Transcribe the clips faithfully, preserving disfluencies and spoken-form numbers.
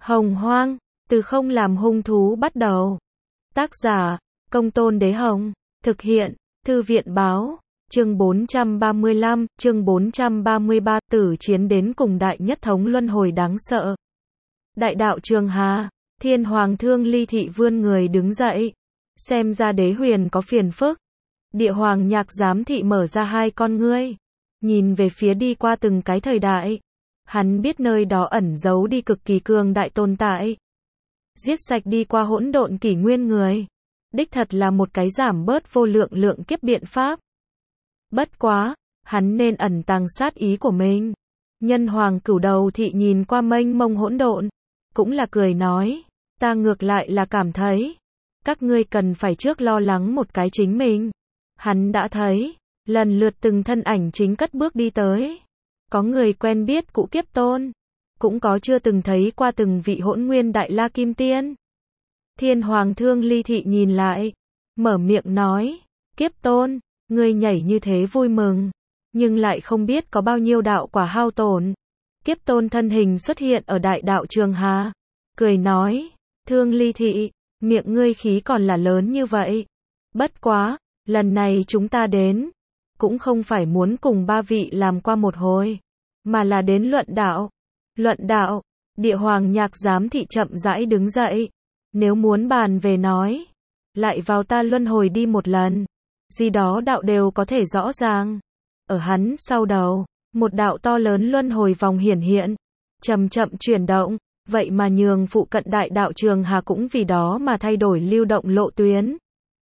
Hồng Hoang, từ không làm hung thú bắt đầu. Tác giả, Công Tôn Đế Hồng. Thực hiện, Thư viện Báo. Chương bốn trăm ba mươi lăm, chương bốn trăm ba mươi ba, tử chiến đến cùng đại nhất thống luân hồi đáng sợ. Đại đạo Trường Hà, Thiên Hoàng Thương Ly Thị vươn người đứng dậy. Xem ra Đế Huyền có phiền phức. Địa Hoàng Nhạc Giám Thị mở ra hai con ngươi. Nhìn về phía đi qua từng cái thời đại. Hắn biết nơi đó ẩn giấu đi cực kỳ cường đại tồn tại. Giết sạch đi qua hỗn độn kỷ nguyên người. Đích thật là một cái giảm bớt vô lượng lượng kiếp biện pháp. Bất quá, hắn nên ẩn tàng sát ý của mình. Nhân Hoàng Cửu Đầu Thị nhìn qua mênh mông hỗn độn, cũng là cười nói, ta ngược lại là cảm thấy, các ngươi cần phải trước lo lắng một cái chính mình. Hắn đã thấy, lần lượt từng thân ảnh chính cất bước đi tới. Có người quen biết Cũ Kiếp Tôn, cũng có chưa từng thấy qua từng vị hỗn nguyên đại la kim tiên. Thiên Hoàng Thương Ly Thị nhìn lại, mở miệng nói, Kiếp Tôn, ngươi nhảy như thế vui mừng, nhưng lại không biết có bao nhiêu đạo quả hao tổn. Kiếp Tôn thân hình xuất hiện ở đại đạo Trường Hà, cười nói, Thương Ly Thị, miệng ngươi khí còn là lớn như vậy. Bất quá, lần này chúng ta đến, cũng không phải muốn cùng ba vị làm qua một hồi, mà là đến luận đạo. Luận đạo, Địa Hoàng Nhạc Giám Thị chậm rãi đứng dậy. Nếu muốn bàn về nói, lại vào ta luân hồi đi một lần. Gì đó đạo đều có thể rõ ràng. Ở hắn sau đầu, một đạo to lớn luân hồi vòng hiển hiện, chậm chậm chuyển động, vậy mà nhường phụ cận đại đạo Trường Hà cũng vì đó mà thay đổi lưu động lộ tuyến.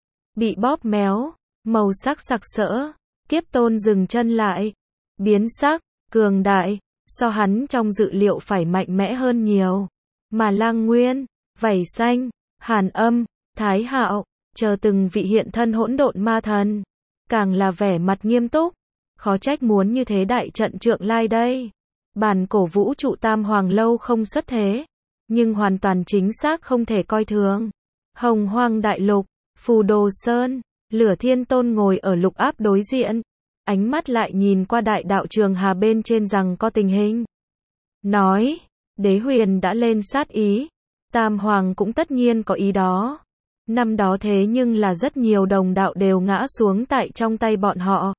Bị bóp méo, màu sắc sặc sỡ, Kiếp Tôn dừng chân lại, biến sắc, cường đại, so hắn trong dự liệu phải mạnh mẽ hơn nhiều. Mà Lang Nguyên, Vảy Xanh, Hàn Âm, Thái Hạo, chờ từng vị hiện thân hỗn độn ma thần, càng là vẻ mặt nghiêm túc, khó trách muốn như thế đại trận Trượng Lai đây. Bản cổ vũ trụ Tam Hoàng lâu không xuất thế, nhưng hoàn toàn chính xác không thể coi thường. Hồng Hoang đại lục, Phù Đồ Sơn, Lửa Thiên Tôn ngồi ở lục áp đối diện, ánh mắt lại nhìn qua đại đạo Trường Hà bên trên rằng có tình hình. Nói, Đế Huyền đã lên sát ý, Tam Hoàng cũng tất nhiên có ý đó. Năm đó thế nhưng là rất nhiều đồng đạo đều ngã xuống tại trong tay bọn họ.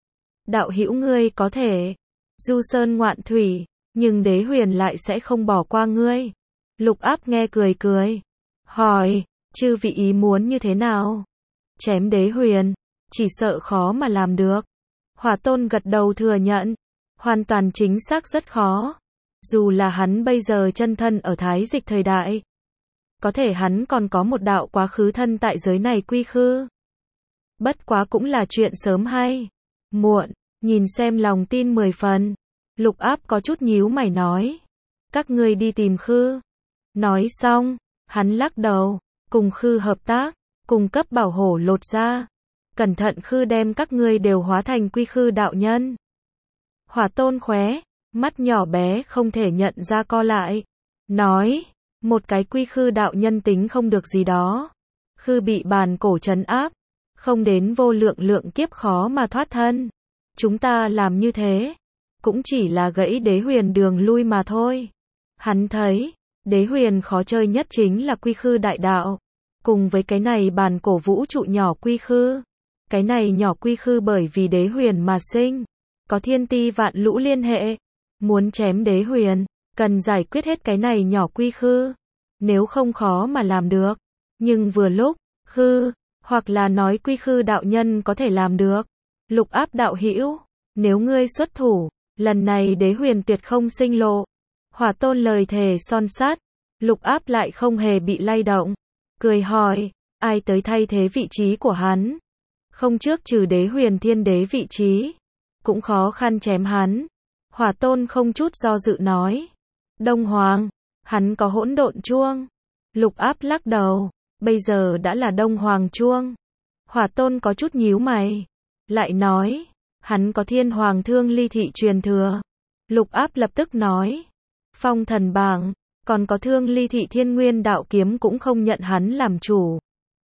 Đạo hữu ngươi có thể du sơn ngoạn thủy, nhưng Đế Huyền lại sẽ không bỏ qua ngươi. Lục áp nghe cười cười, hỏi, chư vị ý muốn như thế nào? Chém Đế Huyền, chỉ sợ khó mà làm được. Hỏa Tôn gật đầu thừa nhận, hoàn toàn chính xác rất khó. Dù là hắn bây giờ chân thân ở Thái Dịch thời đại, có thể hắn còn có một đạo quá khứ thân tại giới này quy khư. Bất quá cũng là chuyện sớm hay muộn, nhìn xem lòng tin mười phần. Lục áp có chút nhíu mày nói, các ngươi đi tìm khư. Nói xong, hắn lắc đầu, cùng khư hợp tác, cung cấp bảo hổ lột ra. Cẩn thận khư đem các ngươi đều hóa thành quy khư đạo nhân. Hỏa Tôn khóe, mắt nhỏ bé không thể nhận ra co lại. Nói, một cái quy khư đạo nhân tính không được gì đó. Khư bị bàn cổ trấn áp, không đến vô lượng lượng kiếp khó mà thoát thân. Chúng ta làm như thế, cũng chỉ là gãy Đế Huyền đường lui mà thôi. Hắn thấy, Đế Huyền khó chơi nhất chính là quy khư đại đạo. Cùng với cái này bàn cổ vũ trụ nhỏ quy khư. Cái này nhỏ quy khư bởi vì Đế Huyền mà sinh, có thiên ti vạn lũ liên hệ. Muốn chém Đế Huyền, cần giải quyết hết cái này nhỏ quy khư. Nếu không khó mà làm được. Nhưng vừa lúc, khư, hoặc là nói quy khư đạo nhân có thể làm được. Lục áp đạo hữu, nếu ngươi xuất thủ, lần này Đế Huyền tuyệt không sinh lộ. Hỏa Tôn lời thề son sắt, lục áp lại không hề bị lay động. Cười hỏi, ai tới thay thế vị trí của hắn? Không trước trừ Đế Huyền thiên đế vị trí, cũng khó khăn chém hắn. Hỏa Tôn không chút do dự nói, Đông Hoàng, hắn có hỗn độn chuông. Lục áp lắc đầu, bây giờ đã là Đông Hoàng chuông. Hỏa Tôn có chút nhíu mày, lại nói, hắn có Thiên Hoàng Thương Ly Thị truyền thừa. Lục áp lập tức nói, Phong Thần Bảng, còn có Thương Ly Thị Thiên Nguyên đạo kiếm cũng không nhận hắn làm chủ.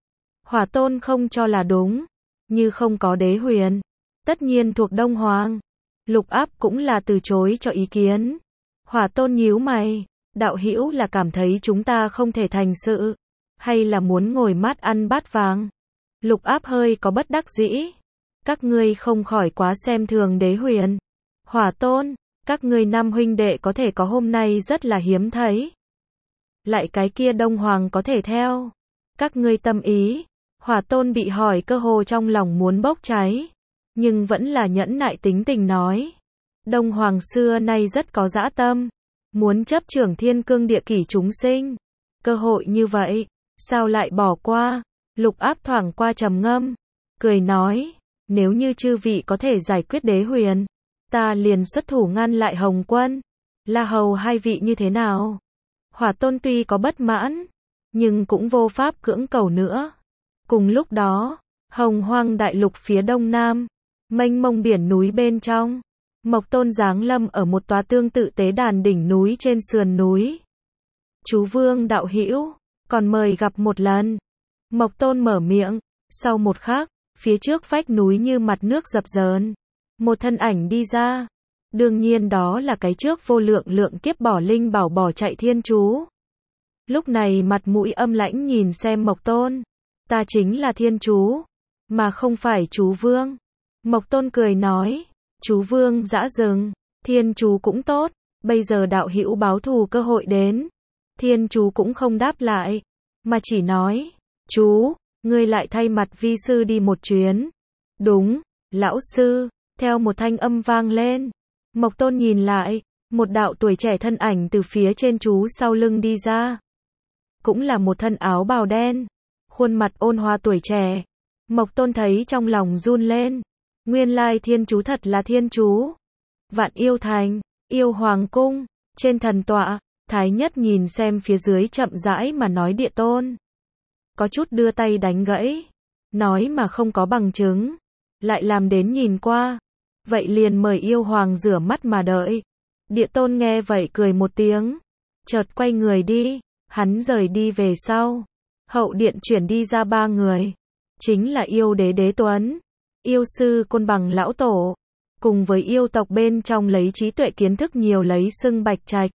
Hỏa Tôn không cho là đúng, như không có Đế Huyền, tất nhiên thuộc Đông Hoàng. Lục áp cũng là từ chối cho ý kiến. Hỏa Tôn nhíu mày, Đạo hữu là cảm thấy chúng ta không thể thành sự, hay là muốn ngồi mát ăn bát vàng? Lục Áp hơi có bất đắc dĩ. Các ngươi không khỏi quá xem thường Đế Huyền. Hỏa Tôn, các ngươi năm huynh đệ có thể có hôm nay rất là hiếm thấy. Lại cái kia Đông Hoàng có thể theo các ngươi tâm ý. Hỏa Tôn bị hỏi cơ hồ trong lòng muốn bốc cháy, nhưng vẫn là nhẫn nại tính tình nói. Đông Hoàng xưa nay rất có dã tâm, muốn chấp trưởng thiên cương địa kỷ chúng sinh. Cơ hội như vậy, sao lại bỏ qua? Lục Áp thoảng qua trầm ngâm, cười nói, nếu như chư vị có thể giải quyết Đế Huyền, ta liền xuất thủ ngăn lại Hồng Quân. La Hầu hai vị như thế nào? Hỏa Tôn tuy có bất mãn, nhưng cũng vô pháp cưỡng cầu nữa. Cùng lúc đó, Hồng Hoang đại lục phía đông nam, mênh mông biển núi bên trong, Mộc Tôn giáng lâm ở một tòa tương tự tế đàn đỉnh núi trên sườn núi. Chú Vương đạo hữu, còn mời gặp một lần. Mộc Tôn mở miệng, sau một khắc, phía trước vách núi như mặt nước dập dờn, một thân ảnh đi ra. Đương nhiên đó là cái trước vô lượng lượng kiếp bỏ linh bảo bỏ chạy thiên chú. Lúc này mặt mũi âm lãnh nhìn xem Mộc Tôn, ta chính là thiên chú, mà không phải chú Vương. Mộc Tôn cười nói, chú Vương dã rừng, thiên chú cũng tốt, bây giờ đạo hữu báo thù cơ hội đến. Thiên chú cũng không đáp lại, mà chỉ nói, chú, ngươi lại thay mặt vi sư đi một chuyến. Đúng, lão sư, theo một thanh âm vang lên. Mộc Tôn nhìn lại, một đạo tuổi trẻ thân ảnh từ phía trên chú sau lưng đi ra. Cũng là một thân áo bào đen, khuôn mặt ôn hòa tuổi trẻ. Mộc Tôn thấy trong lòng run lên. Nguyên lai thiên chú thật là thiên chú. Vạn Yêu Thành, Yêu Hoàng Cung, trên thần tọa, Thái Nhất nhìn xem phía dưới chậm rãi mà nói Địa Tôn. Có chút đưa tay đánh gãy, nói mà không có bằng chứng, lại làm đến nhìn qua. Vậy liền mời Yêu Hoàng rửa mắt mà đợi. Địa Tôn nghe vậy cười một tiếng, chợt quay người đi. Hắn rời đi về sau, hậu điện chuyển đi ra ba người, chính là Yêu Đế Đế Tuấn, Yêu Sư Côn Bằng Lão Tổ, cùng với yêu tộc bên trong lấy trí tuệ kiến thức nhiều lấy xưng Bạch Trạch.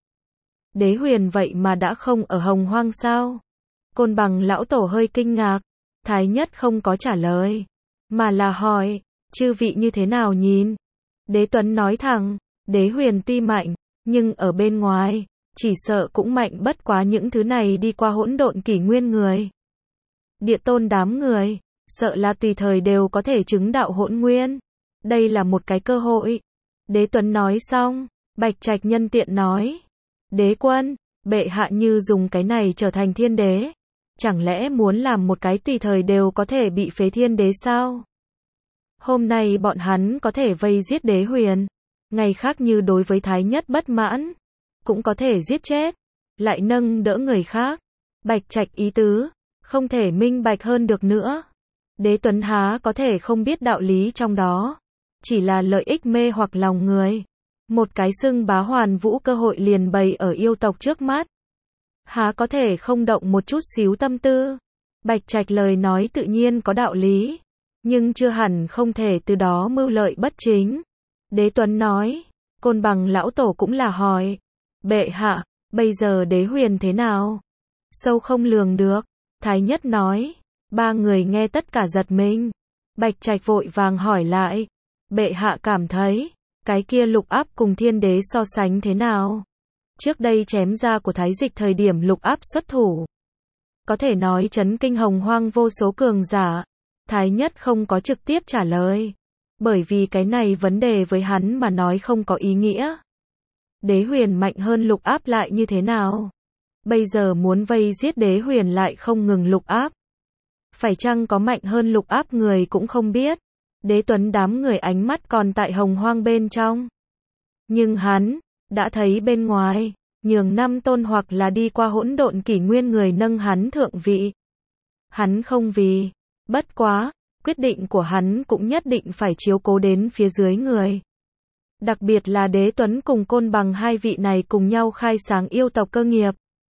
Đế Huyền vậy mà đã không ở Hồng Hoang sao? Côn Bằng Lão Tổ hơi kinh ngạc. Thái Nhất không có trả lời, mà là hỏi, chư vị như thế nào nhìn? Đế Tuấn nói thẳng, Đế Huyền tuy mạnh, nhưng ở bên ngoài, chỉ sợ cũng mạnh bất quá những thứ này đi qua hỗn độn kỷ nguyên người. Địa Tôn đám người, sợ là tùy thời đều có thể chứng đạo hỗn nguyên. Đây là một cái cơ hội. Đế Tuấn nói xong, Bạch Trạch nhân tiện nói, Đế Quân, bệ hạ như dùng cái này trở thành thiên đế, chẳng lẽ muốn làm một cái tùy thời đều có thể bị phế thiên đế sao? Hôm nay bọn hắn có thể vây giết Đế Huyền, ngày khác như đối với Thái Nhất bất mãn, cũng có thể giết chết, lại nâng đỡ người khác. Bạch Trạch ý tứ, không thể minh bạch hơn được nữa. Đế Tuấn há có thể không biết đạo lý trong đó, chỉ là lợi ích mê hoặc lòng người. Một cái xưng bá hoàn vũ cơ hội liền bày ở yêu tộc trước mắt, há có thể không động một chút xíu tâm tư. Bạch Trạch lời nói tự nhiên có đạo lý, nhưng chưa hẳn không thể từ đó mưu lợi bất chính. Đế Tuấn nói, Côn Bằng Lão Tổ cũng là hỏi, bệ hạ, bây giờ Đế Huyền thế nào? Sâu không lường được. Thái Nhất nói, ba người nghe tất cả giật mình. Bạch Trạch vội vàng hỏi lại, bệ hạ cảm thấy, cái kia Lục Áp cùng thiên đế so sánh thế nào? Trước đây chém ra của Thái Dịch thời điểm Lục Áp xuất thủ, có thể nói chấn kinh Hồng Hoang vô số cường giả. Thái Nhất không có trực tiếp trả lời, bởi vì cái này vấn đề với hắn mà nói không có ý nghĩa. Đế Huyền mạnh hơn Lục Áp lại như thế nào? Bây giờ muốn vây giết Đế Huyền lại không ngừng Lục Áp. Phải chăng có mạnh hơn Lục Áp người cũng không biết. Đế Tuấn đám người ánh mắt còn tại Hồng Hoang bên trong. Nhưng hắn, đã thấy bên ngoài, nhường năm tôn hoặc là đi qua hỗn độn kỷ nguyên người nâng hắn thượng vị. Hắn không vì, bất quá, quyết định của hắn cũng nhất định phải chiếu cố đến phía dưới người. Đặc biệt là Đế Tuấn cùng Côn Bằng hai vị này cùng nhau khai sáng yêu tộc cơ nghiệp.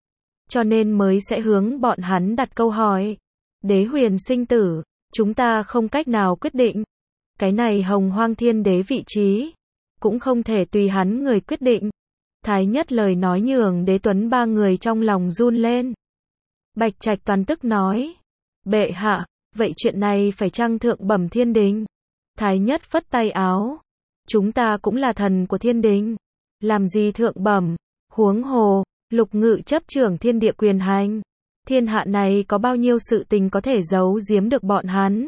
Cho nên mới sẽ hướng bọn hắn đặt câu hỏi. Đế Huyền sinh tử, chúng ta không cách nào quyết định. Cái này Hồng Hoang thiên đế vị trí, cũng không thể tùy hắn người quyết định. Thái Nhất lời nói nhường Đế Tuấn ba người trong lòng run lên. Bạch Trạch toàn tức nói. Bệ hạ, vậy chuyện này phải chăng thượng bẩm thiên đình? Thái Nhất phất tay áo. Chúng ta cũng là thần của thiên đình. Làm gì thượng bẩm, huống hồ, Lục Ngự chấp trưởng thiên địa quyền hành. Thiên hạ này có bao nhiêu sự tình có thể giấu giếm được bọn hắn?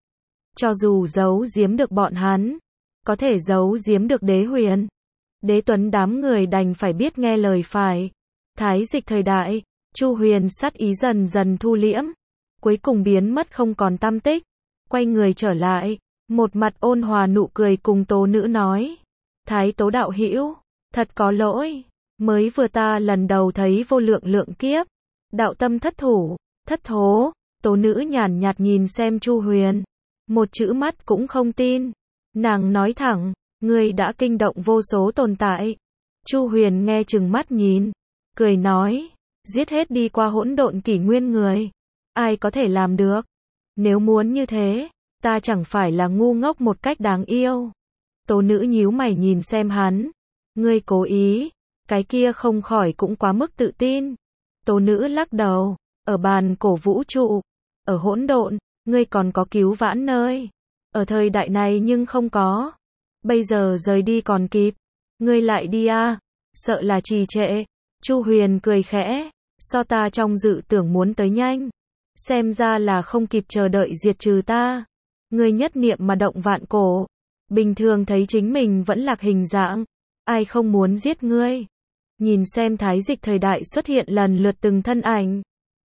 Cho dù giấu giếm được bọn hắn, có thể giấu giếm được Đế Huyền. Đế Tuấn đám người đành phải biết nghe lời phải. Thái dịch thời đại, Chu Huyền sát ý dần dần thu liễm, cuối cùng biến mất không còn tăm tích. Quay người trở lại, một mặt ôn hòa nụ cười cùng Tố Nữ nói. Thái Tố đạo hữu, thật có lỗi, mới vừa ta lần đầu thấy vô lượng lượng kiếp, đạo tâm thất thủ, thất thố. Tố Nữ nhàn nhạt nhìn xem Chu Huyền, một chữ mắt cũng không tin. Nàng nói thẳng, ngươi đã kinh động vô số tồn tại. Chu Huyền nghe chừng mắt nhìn, cười nói, giết hết đi qua hỗn độn kỷ nguyên người, ai có thể làm được? Nếu muốn như thế, ta chẳng phải là ngu ngốc một cách đáng yêu. Tố Nữ nhíu mày nhìn xem hắn, ngươi cố ý, cái kia không khỏi cũng quá mức tự tin. Tố Nữ lắc đầu, ở bàn cổ vũ trụ, ở hỗn độn, ngươi còn có cứu vãn nơi. Ở thời đại này nhưng không có. Bây giờ rời đi còn kịp. Ngươi lại đi à? Sợ là trì trệ. Chu Huyền cười khẽ. So ta trong dự tưởng muốn tới nhanh. Xem ra là không kịp chờ đợi diệt trừ ta. Ngươi nhất niệm mà động vạn cổ. Bình thường thấy chính mình vẫn lạc hình dạng. Ai không muốn giết ngươi? Nhìn xem thái dịch thời đại xuất hiện lần lượt từng thân ảnh.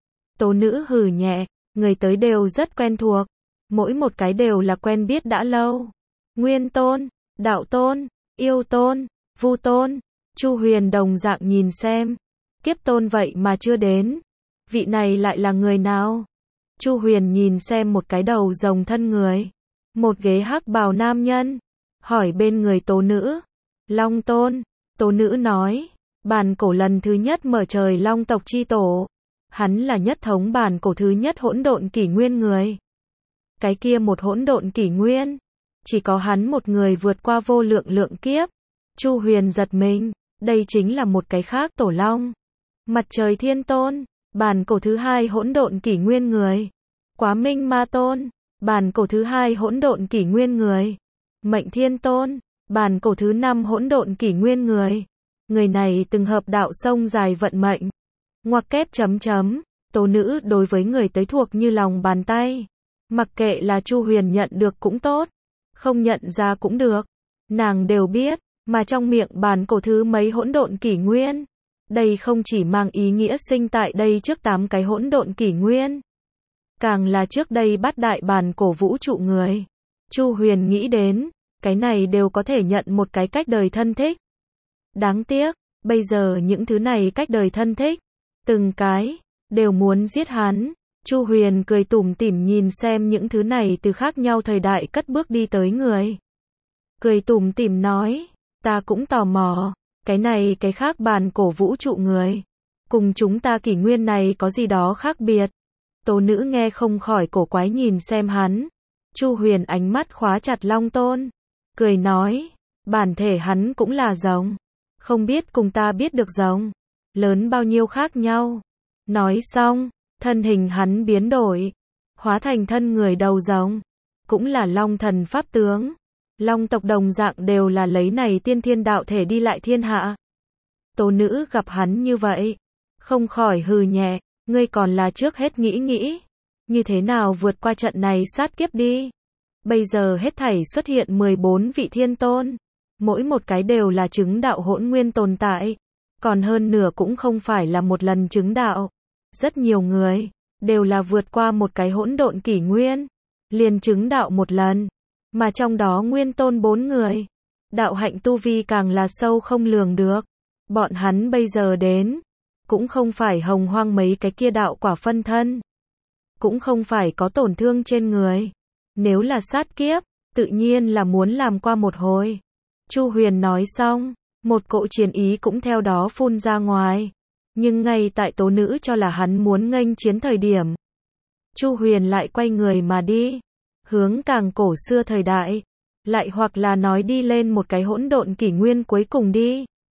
Tố Nữ hừ nhẹ. Người tới đều rất quen thuộc. Mỗi một cái đều là quen biết đã lâu. Nguyên Tôn, Đạo Tôn, Yêu Tôn, Vu Tôn. Chu Huyền đồng dạng nhìn xem. Kiếp Tôn vậy mà chưa đến. Vị này lại là người nào? Chu Huyền nhìn xem một cái đầu rồng thân người. Một ghế hắc bào nam nhân. Hỏi bên người Tố Nữ. Long Tôn. Tố Nữ nói. Bàn cổ lần thứ nhất mở trời long tộc chi tổ. Hắn là nhất thống bàn cổ thứ nhất hỗn độn kỷ nguyên người. Cái kia một hỗn độn kỷ nguyên, chỉ có hắn một người vượt qua vô lượng lượng kiếp. Chu Huyền giật mình, đây chính là một cái khác tổ long. Mặt trời thiên tôn, bàn cổ thứ hai hỗn độn kỷ nguyên người. Quá minh ma tôn, bàn cổ thứ hai hỗn độn kỷ nguyên người. Mệnh thiên tôn, bàn cổ thứ năm hỗn độn kỷ nguyên người. Người này từng hợp đạo sông dài vận mệnh. Ngoặc kép chấm chấm, Tố Nữ đối với người tới thuộc như lòng bàn tay. Mặc kệ là Chu Huyền nhận được cũng tốt, không nhận ra cũng được. Nàng đều biết, mà trong miệng bàn cổ thứ mấy hỗn độn kỷ nguyên. Đây không chỉ mang ý nghĩa sinh tại đây trước tám cái hỗn độn kỷ nguyên. Càng là trước đây bát đại bàn cổ vũ trụ người. Chu Huyền nghĩ đến, cái này đều có thể nhận một cái cách đời thân thích. Đáng tiếc, bây giờ những thứ này cách đời thân thích, từng cái, đều muốn giết hắn. Chu Huyền cười tủm tỉm nhìn xem những thứ này từ khác nhau thời đại cất bước đi tới người. Cười tủm tỉm nói, ta cũng tò mò, cái này cái khác bàn cổ vũ trụ người. Cùng chúng ta kỷ nguyên này có gì đó khác biệt. Tố Nữ nghe không khỏi cổ quái nhìn xem hắn. Chu Huyền ánh mắt khóa chặt Long Tôn. Cười nói, bản thể hắn cũng là rồng. Không biết cùng ta biết được rồng. Lớn bao nhiêu khác nhau. Nói xong. Thân hình hắn biến đổi, hóa thành thân người đầu rồng, cũng là long thần pháp tướng. Long tộc đồng dạng đều là lấy này tiên thiên đạo thể đi lại thiên hạ. Tố Nữ gặp hắn như vậy, không khỏi hừ nhẹ, ngươi còn là trước hết nghĩ nghĩ, như thế nào vượt qua trận này sát kiếp đi. Bây giờ hết thảy xuất hiện mười bốn vị thiên tôn, mỗi một cái đều là chứng đạo hỗn nguyên tồn tại, còn hơn nửa cũng không phải là một lần chứng đạo. Rất nhiều người, đều là vượt qua một cái hỗn độn kỷ nguyên, liền chứng đạo một lần, mà trong đó nguyên tôn bốn người. Đạo hạnh tu vi càng là sâu không lường được. Bọn hắn bây giờ đến, cũng không phải hồng hoang mấy cái kia đạo quả phân thân, cũng không phải có tổn thương trên người. Nếu là sát kiếp, tự nhiên là muốn làm qua một hồi. Chu Huyền nói xong, một cỗ chiến ý cũng theo đó phun ra ngoài. Nhưng ngay tại Tố Nữ cho là hắn muốn nghênh chiến thời điểm, Chu Huyền lại quay người mà đi, hướng càng cổ xưa thời đại, lại hoặc là nói đi lên một cái hỗn độn kỷ nguyên cuối cùng đi.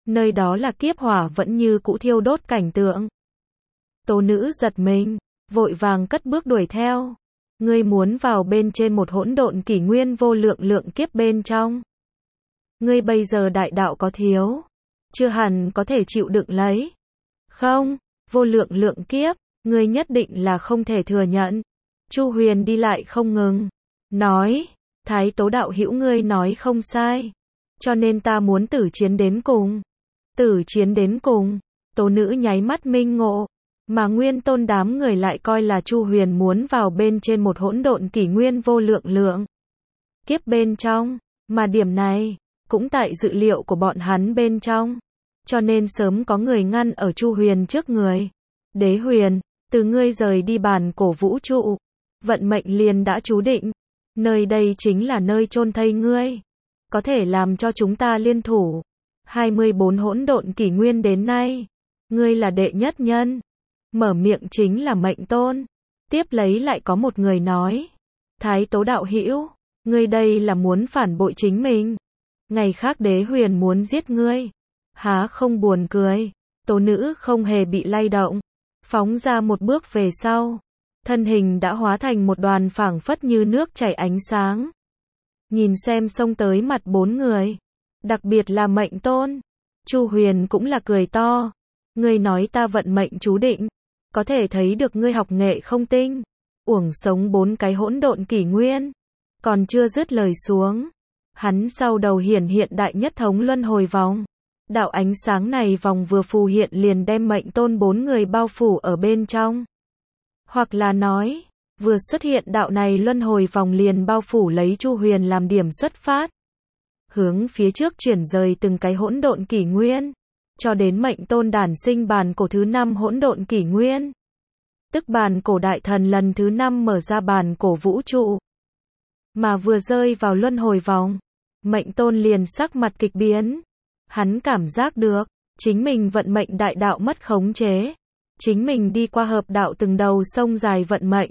Nơi đó là kiếp hỏa vẫn như cũ thiêu đốt cảnh tượng. Tố nữ giật mình, vội vàng cất bước đuổi theo. Ngươi muốn vào bên trên một hỗn độn kỷ nguyên vô lượng lượng kiếp bên trong. Ngươi bây giờ đại đạo có thiếu, chưa hẳn có thể chịu đựng lấy. Không, vô lượng lượng kiếp, ngươi nhất định là không thể thừa nhận. Chu Huyền đi lại không ngừng, nói, Thái Tố đạo hữu ngươi nói không sai, cho nên ta muốn tử chiến đến cùng. Tử chiến đến cùng, Tố nữ nháy mắt minh ngộ, mà Nguyên Tôn đám người lại coi là Chu Huyền muốn vào bên trên một hỗn độn kỷ nguyên vô lượng lượng kiếp bên trong, mà điểm này cũng tại dự liệu của bọn hắn bên trong, cho nên sớm có người ngăn ở Chu Huyền trước người. Đế Huyền, từ ngươi rời đi bản cổ vũ trụ, vận mệnh liền đã chú định, nơi đây chính là nơi chôn thây ngươi. Có thể làm cho chúng ta liên thủ. hai mươi bốn hỗn độn kỷ nguyên đến nay, ngươi là đệ nhất nhân. Mở miệng chính là Mệnh Tôn. Tiếp lấy lại có một người nói, Thái Tố đạo hữu, ngươi đây là muốn phản bội chính mình. Ngày khác Đế Huyền muốn giết ngươi. Há không buồn cười. Tố nữ không hề bị lay động, phóng ra một bước về sau, thân hình đã hóa thành một đoàn phảng phất như nước chảy ánh sáng. Nhìn xem xông tới mặt bốn người, đặc biệt là Mệnh Tôn, Chu Huyền cũng là cười to. Ngươi nói ta vận mệnh chú định, có thể thấy được ngươi học nghệ không tinh, uổng sống bốn cái hỗn độn kỷ nguyên. Còn chưa dứt lời xuống, hắn sau đầu hiển hiện đại nhất thống luân hồi vòng. Đạo ánh sáng này vòng vừa phù hiện liền đem Mệnh Tôn bốn người bao phủ ở bên trong. Hoặc là nói, vừa xuất hiện đạo này luân hồi vòng liền bao phủ lấy Chu Huyền làm điểm xuất phát. Hướng phía trước chuyển rời từng cái hỗn độn kỷ nguyên, cho đến Mệnh Tôn đản sinh bản cổ thứ năm hỗn độn kỷ nguyên. Tức bản cổ đại thần lần thứ năm mở ra bản cổ vũ trụ. Mà vừa rơi vào luân hồi vòng, Mệnh Tôn liền sắc mặt kịch biến. Hắn cảm giác được, chính mình vận mệnh đại đạo mất khống chế. Chính mình đi qua hợp đạo từng đầu sông dài vận mệnh.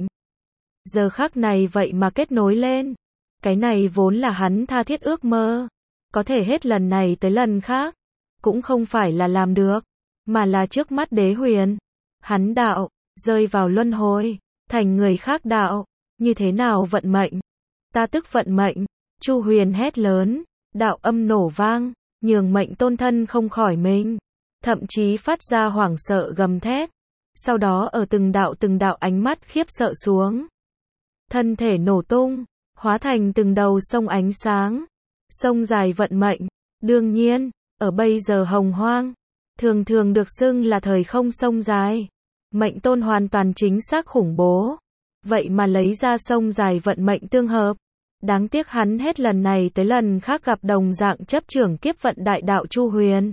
Giờ khắc này vậy mà kết nối lên. Cái này vốn là hắn tha thiết ước mơ. Có thể hết lần này tới lần khác. Cũng không phải là làm được, mà là trước mắt Đế Huyền. Hắn đạo, rơi vào luân hồi, thành người khác đạo. Như thế nào vận mệnh? Ta tức vận mệnh. Chu Huyền hét lớn, đạo âm nổ vang, nhường Mệnh Tôn thân không khỏi mình. Thậm chí phát ra hoảng sợ gầm thét. Sau đó ở từng đạo từng đạo ánh mắt khiếp sợ xuống. Thân thể nổ tung, hóa thành từng đầu sông ánh sáng. Sông dài vận mệnh. Đương nhiên, ở bây giờ hồng hoang, thường thường được xưng là thời không sông dài. Mệnh Tôn hoàn toàn chính xác khủng bố. Vậy mà lấy ra sông dài vận mệnh tương hợp. Đáng tiếc hắn hết lần này tới lần khác gặp đồng dạng chấp trưởng kiếp vận đại đạo Chu Huyền.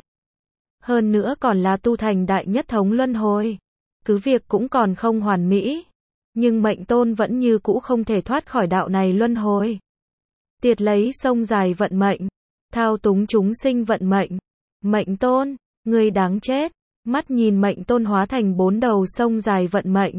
Hơn nữa còn là tu thành đại nhất thống luân hồi. Cứ việc cũng còn không hoàn mỹ, nhưng Mệnh Tôn vẫn như cũ không thể thoát khỏi đạo này luân hồi. Tiệt lấy sông dài vận mệnh, thao túng chúng sinh vận mệnh. Mệnh Tôn, ngươi đáng chết. Mắt nhìn Mệnh Tôn hóa thành bốn đầu sông dài vận mệnh.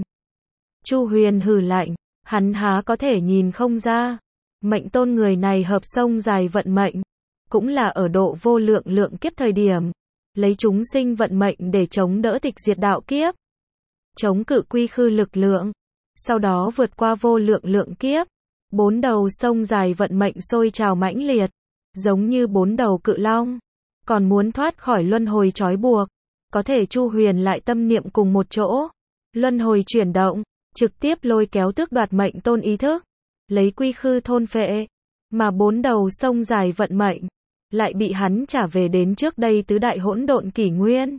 Chu Huyền hừ lạnh, hắn há có thể nhìn không ra. Mệnh Tôn người này hợp sông dài vận mệnh, cũng là ở độ vô lượng lượng kiếp thời điểm, lấy chúng sinh vận mệnh để chống đỡ tịch diệt đạo kiếp, chống cự quy khư lực lượng, sau đó vượt qua vô lượng lượng kiếp. Bốn đầu sông dài vận mệnh sôi trào mãnh liệt, giống như bốn đầu cự long, còn muốn thoát khỏi luân hồi trói buộc. Có thể Chu Huyền lại tâm niệm cùng một chỗ, luân hồi chuyển động, trực tiếp lôi kéo tước đoạt Mệnh Tôn ý thức, lấy quy khư thôn phệ, mà bốn đầu sông dài vận mệnh lại bị hắn trả về đến trước đây tứ đại hỗn độn kỷ nguyên.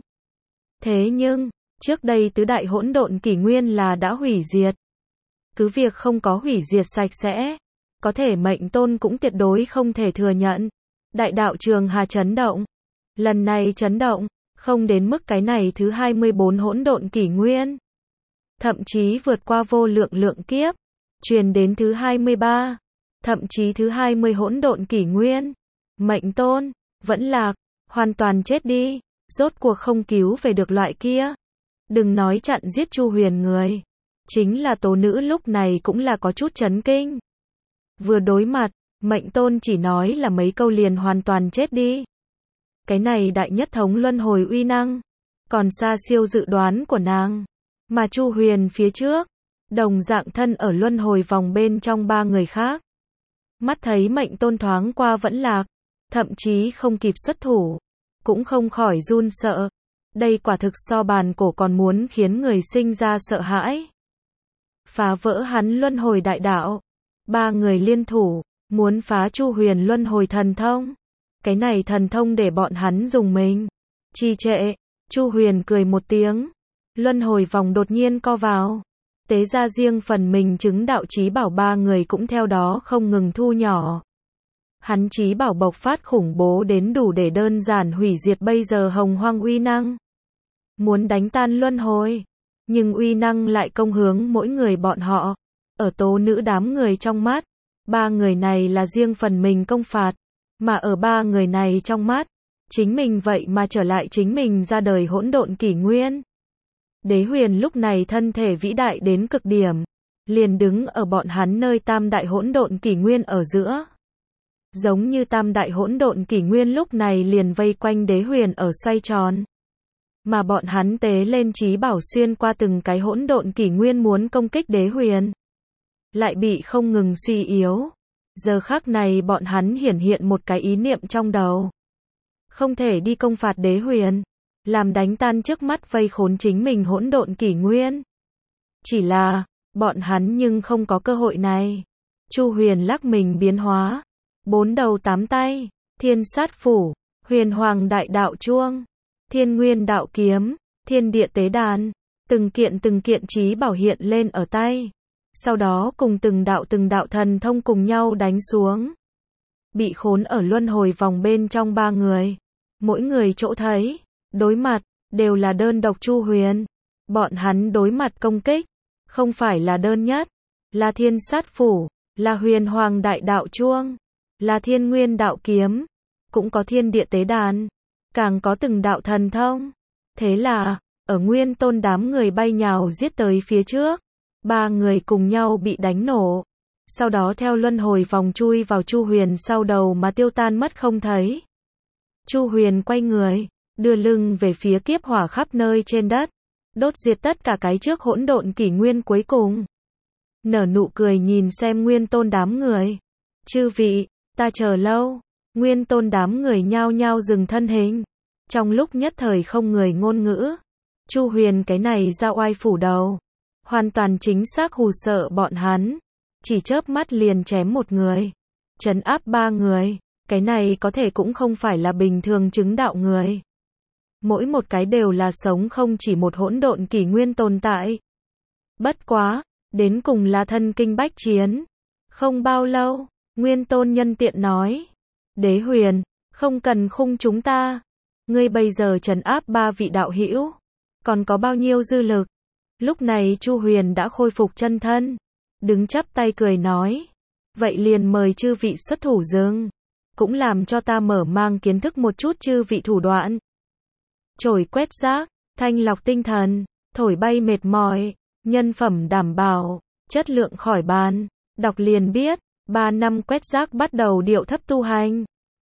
Thế nhưng, trước đây tứ đại hỗn độn kỷ nguyên là đã hủy diệt. Cứ việc không có hủy diệt sạch sẽ, có thể Mệnh Tôn cũng tuyệt đối không thể thừa nhận. Đại đạo Trường Hà chấn động. Lần này chấn động, không đến mức cái này thứ hai mươi bốn hỗn độn kỷ nguyên. Thậm chí vượt qua vô lượng lượng kiếp, truyền đến thứ hai mươi ba, thậm chí thứ hai mươi hỗn độn kỷ nguyên. Mệnh Tôn, vẫn lạc, hoàn toàn chết đi, rốt cuộc không cứu về được loại kia. Đừng nói chặn giết Chu Huyền người, chính là Tố nữ lúc này cũng là có chút chấn kinh. Vừa đối mặt, Mệnh Tôn chỉ nói là mấy câu liền hoàn toàn chết đi. Cái này đại nhất thống luân hồi uy năng, còn xa siêu dự đoán của nàng. Mà Chu Huyền phía trước, đồng dạng thân ở luân hồi vòng bên trong ba người khác. Mắt thấy mệnh tôn thoáng qua vẫn lạc, thậm chí không kịp xuất thủ, cũng không khỏi run sợ. Đây quả thực so bàn cổ còn muốn khiến người sinh ra sợ hãi. Phá vỡ hắn luân hồi đại đạo. Ba người liên thủ, muốn phá Chu Huyền luân hồi thần thông. Cái này thần thông để bọn hắn dùng mình. Trì trệ, Chu Huyền cười một tiếng. Luân hồi vòng đột nhiên co vào. Tế ra riêng phần mình chứng đạo chí bảo, ba người cũng theo đó không ngừng thu nhỏ. Hắn chí bảo bộc phát khủng bố đến đủ để đơn giản hủy diệt bây giờ hồng hoang uy năng. Muốn đánh tan luân hồi, nhưng uy năng lại công hướng mỗi người bọn họ. Ở tố nữ đám người trong mắt, ba người này là riêng phần mình công phạt, mà ở ba người này trong mắt, chính mình vậy mà trở lại chính mình ra đời hỗn độn kỷ nguyên. Đế Huyền lúc này thân thể vĩ đại đến cực điểm, liền đứng ở bọn hắn nơi tam đại hỗn độn kỷ nguyên ở giữa. Giống như tam đại hỗn độn kỷ nguyên lúc này liền vây quanh Đế Huyền ở xoay tròn. Mà bọn hắn tế lên chí bảo xuyên qua từng cái hỗn độn kỷ nguyên muốn công kích Đế Huyền, lại bị không ngừng suy yếu. Giờ khắc này bọn hắn hiển hiện một cái ý niệm trong đầu. Không thể đi công phạt Đế Huyền, làm đánh tan trước mắt vây khốn chính mình hỗn độn kỷ nguyên. Chỉ là, bọn hắn nhưng không có cơ hội này. Chu Huyền lắc mình biến hóa, bốn đầu tám tay, thiên sát phủ, huyền hoàng đại đạo chuông, thiên nguyên đạo kiếm, thiên địa tế đàn, từng kiện từng kiện chí bảo hiện lên ở tay. Sau đó cùng từng đạo từng đạo thần thông cùng nhau đánh xuống. Bị khốn ở luân hồi vòng bên trong ba người, mỗi người chỗ thấy, đối mặt, đều là đơn độc Chu Huyền. Bọn hắn đối mặt công kích, không phải là đơn nhất, là thiên sát phủ, là huyền hoàng đại đạo chuông, là thiên nguyên đạo kiếm, cũng có thiên địa tế đàn, càng có từng đạo thần thông. Thế là, ở nguyên tôn đám người bay nhào giết tới phía trước, ba người cùng nhau bị đánh nổ. Sau đó theo luân hồi vòng chui vào Chu Huyền sau đầu mà tiêu tan mất không thấy. Chu Huyền quay người, đưa lưng về phía kiếp hỏa khắp nơi trên đất, đốt diệt tất cả cái trước hỗn độn kỷ nguyên cuối cùng. Nở nụ cười nhìn xem nguyên tôn đám người. Chư vị, ta chờ lâu. Nguyên tôn đám người nhao nhao dừng thân hình. Trong lúc nhất thời không người ngôn ngữ. Chu Huyền cái này ra oai phủ đầu, hoàn toàn chính xác hù sợ bọn hắn. Chỉ chớp mắt liền chém một người, trấn áp ba người. Cái này có thể cũng không phải là bình thường chứng đạo người. Mỗi một cái đều là sống không chỉ một hỗn độn kỷ nguyên tồn tại. Bất quá, đến cùng là thân kinh bách chiến. Không bao lâu, Nguyên Tôn nhân tiện nói. Đế Huyền, không cần khung chúng ta. Ngươi bây giờ trấn áp ba vị đạo hữu, còn có bao nhiêu dư lực? Lúc này Chu Huyền đã khôi phục chân thân, đứng chắp tay cười nói. Vậy liền mời chư vị xuất thủ dừng, cũng làm cho ta mở mang kiến thức một chút chư vị thủ đoạn. Chổi quét rác, thanh lọc tinh thần, thổi bay mệt mỏi, nhân phẩm đảm bảo, chất lượng khỏi bàn. Đọc liền biết, ba năm quét rác bắt đầu điệu thấp tu hành.